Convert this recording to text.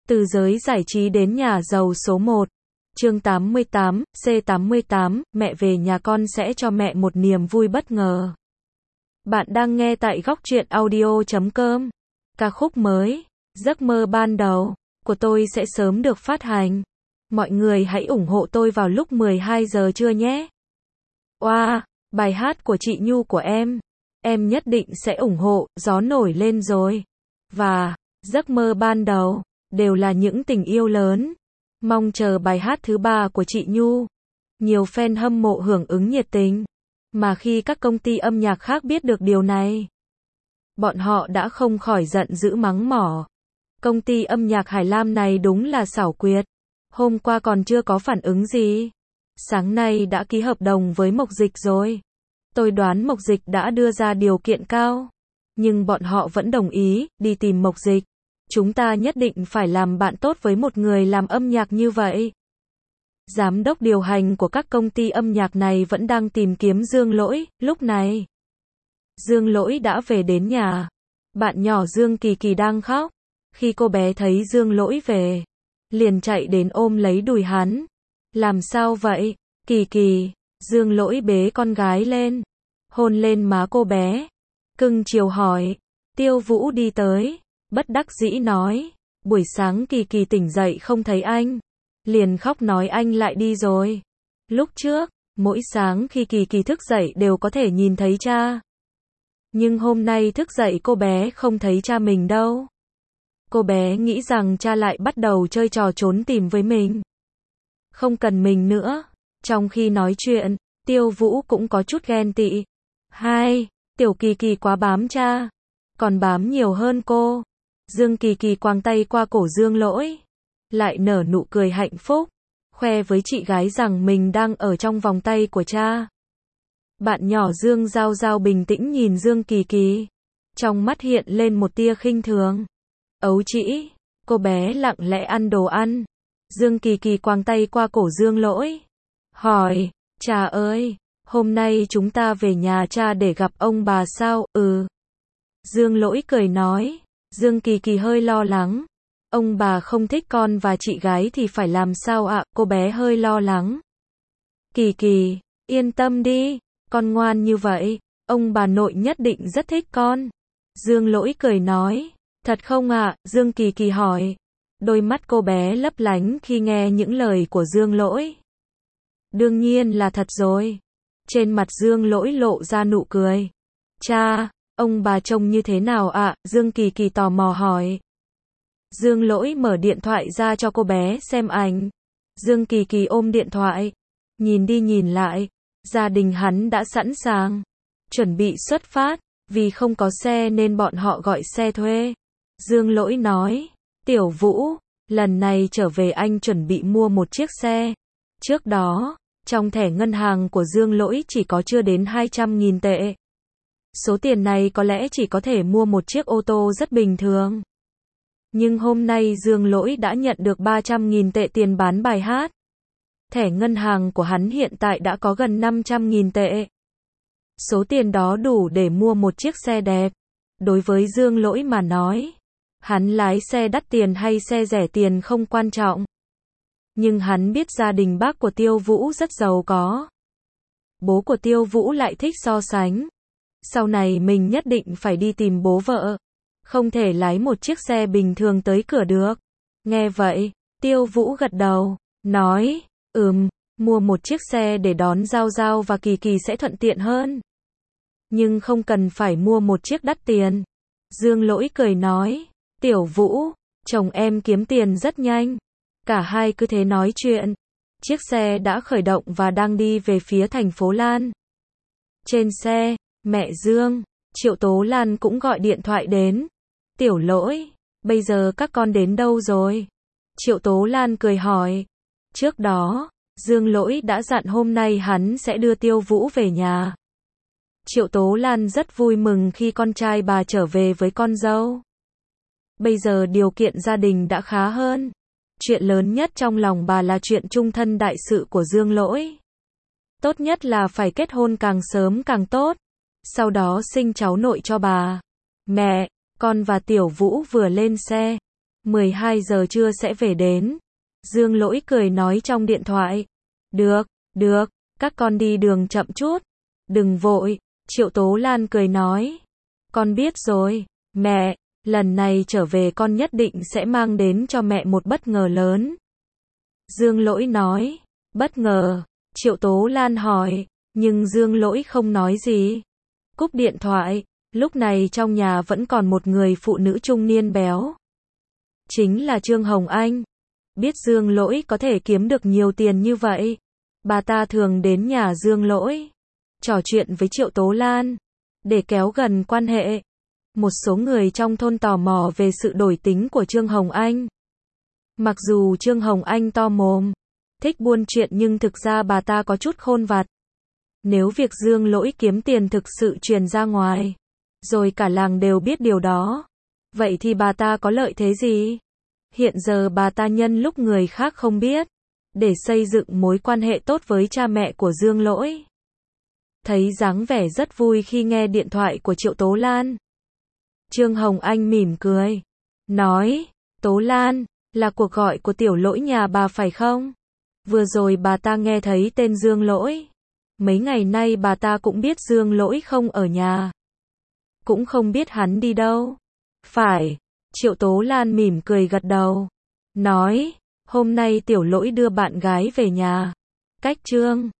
Từ giới giải trí đến nhà giàu số 1. Chương 88, C88, mẹ về nhà con sẽ cho mẹ một niềm vui bất ngờ. Bạn đang nghe tại góc truyện audio.com. Ca khúc mới, Giấc mơ ban đầu, của tôi sẽ sớm được phát hành. Mọi người hãy ủng hộ tôi vào lúc 12 giờ trưa nhé. Wow, bài hát của chị Nhu của em nhất định sẽ ủng hộ, gió nổi lên rồi. Và, giấc mơ ban đầu, đều là những tình yêu lớn. Mong chờ bài hát thứ 3 của chị Nhu. Nhiều fan hâm mộ hưởng ứng nhiệt tình. Mà khi các công ty âm nhạc khác biết được điều này, bọn họ đã không khỏi giận dữ mắng mỏ. Công ty âm nhạc Hải Lam này đúng là xảo quyệt. Hôm qua còn chưa có phản ứng gì, sáng nay đã ký hợp đồng với Mộc Dịch rồi. Tôi đoán Mộc Dịch đã đưa ra điều kiện cao, nhưng bọn họ vẫn đồng ý đi tìm Mộc Dịch. Chúng ta nhất định phải làm bạn tốt với một người làm âm nhạc như vậy. Giám đốc điều hành của các công ty âm nhạc này vẫn đang tìm kiếm Dương Lỗi. Lúc này, Dương Lỗi đã về đến nhà. Bạn nhỏ Dương Kỳ Kỳ đang khóc. Khi cô bé thấy Dương Lỗi về, liền chạy đến ôm lấy đùi hắn. Làm sao vậy, Kỳ Kỳ? Dương Lỗi bế con gái lên, hôn lên má cô bé, cưng chiều hỏi. Tiêu Vũ đi tới, bất đắc dĩ nói, buổi sáng Kỳ Kỳ tỉnh dậy không thấy anh, liền khóc nói anh lại đi rồi. Lúc trước, mỗi sáng khi Kỳ Kỳ thức dậy đều có thể nhìn thấy cha. Nhưng hôm nay thức dậy cô bé không thấy cha mình đâu. Cô bé nghĩ rằng cha lại bắt đầu chơi trò trốn tìm với mình. Không cần mình nữa. Trong khi nói chuyện, Tiêu Vũ cũng có chút ghen tị. Tiểu Kỳ Kỳ quá bám cha, còn bám nhiều hơn cô. Dương Kỳ Kỳ quàng tay qua cổ Dương Lỗi, lại nở nụ cười hạnh phúc, khoe với chị gái rằng mình đang ở trong vòng tay của cha. Bạn nhỏ Dương Giao Giao bình tĩnh nhìn Dương Kỳ Kỳ, trong mắt hiện lên một tia khinh thường. Ấu trĩ, cô bé lặng lẽ ăn đồ ăn. Dương Kỳ Kỳ quàng tay qua cổ Dương Lỗi, hỏi, cha ơi, hôm nay chúng ta về nhà cha để gặp ông bà sao? Dương Lỗi cười nói. Dương Kỳ Kỳ hơi lo lắng. Ông bà không thích con và chị gái thì phải làm sao ạ? Cô bé hơi lo lắng. Kỳ Kỳ, yên tâm đi, con ngoan như vậy, ông bà nội nhất định rất thích con. Dương Lỗi cười nói. Thật không ạ? Dương Kỳ Kỳ hỏi. Đôi mắt cô bé lấp lánh khi nghe những lời của Dương Lỗi. Đương nhiên là thật rồi. Trên mặt Dương Lỗi lộ ra nụ cười. Cha, ông bà trông như thế nào ạ? Dương Kỳ Kỳ tò mò hỏi. Dương Lỗi mở điện thoại ra cho cô bé xem ảnh. Dương Kỳ Kỳ ôm điện thoại, nhìn đi nhìn lại. Gia đình hắn đã sẵn sàng, chuẩn bị xuất phát. Vì không có xe nên bọn họ gọi xe thuê. Dương Lỗi nói. Tiểu Vũ, lần này trở về anh chuẩn bị mua một chiếc xe. Trước đó, trong thẻ ngân hàng của Dương Lỗi chỉ có chưa đến 200.000 tệ. Số tiền này có lẽ chỉ có thể mua một chiếc ô tô rất bình thường. Nhưng hôm nay Dương Lỗi đã nhận được 300.000 tệ tiền bán bài hát. Thẻ ngân hàng của hắn hiện tại đã có gần 500.000 tệ. Số tiền đó đủ để mua một chiếc xe đẹp. Đối với Dương Lỗi mà nói, hắn lái xe đắt tiền hay xe rẻ tiền không quan trọng. Nhưng hắn biết gia đình bác của Tiêu Vũ rất giàu có. Bố của Tiêu Vũ lại thích so sánh. Sau này mình nhất định phải đi tìm bố vợ. Không thể lái một chiếc xe bình thường tới cửa được. Nghe vậy, Tiêu Vũ gật đầu, nói, mua một chiếc xe để đón Giao Giao và Kỳ Kỳ sẽ thuận tiện hơn. Nhưng không cần phải mua một chiếc đắt tiền. Dương Lỗi cười nói, Tiểu Vũ, chồng em kiếm tiền rất nhanh. Cả hai cứ thế nói chuyện. Chiếc xe đã khởi động và đang đi về phía thành phố Lan. Trên xe, mẹ Dương, Triệu Tố Lan cũng gọi điện thoại đến. Tiểu Lỗi, bây giờ các con đến đâu rồi? Triệu Tố Lan cười hỏi. Trước đó, Dương Lỗi đã dặn hôm nay hắn sẽ đưa Tiêu Vũ về nhà. Triệu Tố Lan rất vui mừng khi con trai bà trở về với con dâu. Bây giờ điều kiện gia đình đã khá hơn. Chuyện lớn nhất trong lòng bà là chuyện chung thân đại sự của Dương Lỗi. Tốt nhất là phải kết hôn càng sớm càng tốt. Sau đó sinh cháu nội cho bà. Mẹ, con và Tiểu Vũ vừa lên xe. 12 giờ trưa sẽ về đến. Dương Lỗi cười nói trong điện thoại. Được, được, các con đi đường chậm chút. Đừng vội, Triệu Tố Lan cười nói. Con biết rồi, mẹ, lần này trở về con nhất định sẽ mang đến cho mẹ một bất ngờ lớn. Dương Lỗi nói. Bất ngờ, Triệu Tố Lan hỏi, nhưng Dương Lỗi không nói gì. Cúp điện thoại, lúc này trong nhà vẫn còn một người phụ nữ trung niên béo. Chính là Trương Hồng Anh. Biết Dương Lỗi có thể kiếm được nhiều tiền như vậy, bà ta thường đến nhà Dương Lỗi, trò chuyện với Triệu Tố Lan, để kéo gần quan hệ. Một số người trong thôn tò mò về sự đổi tính của Trương Hồng Anh. Mặc dù Trương Hồng Anh to mồm, thích buôn chuyện nhưng thực ra bà ta có chút khôn vặt. Nếu việc Dương Lỗi kiếm tiền thực sự truyền ra ngoài, rồi cả làng đều biết điều đó, vậy thì bà ta có lợi thế gì? Hiện giờ bà ta nhân lúc người khác không biết, để xây dựng mối quan hệ tốt với cha mẹ của Dương Lỗi. Thấy dáng vẻ rất vui khi nghe điện thoại của Triệu Tố Lan, Trương Hồng Anh mỉm cười, nói, Tố Lan, là cuộc gọi của Tiểu Lỗi nhà bà phải không? Vừa rồi bà ta nghe thấy tên Dương Lỗi. Mấy ngày nay bà ta cũng biết Dương Lỗi không ở nhà, cũng không biết hắn đi đâu. Phải, Triệu Tố Lan mỉm cười gật đầu, nói, hôm nay Tiểu Lỗi đưa bạn gái về nhà. Cách Trương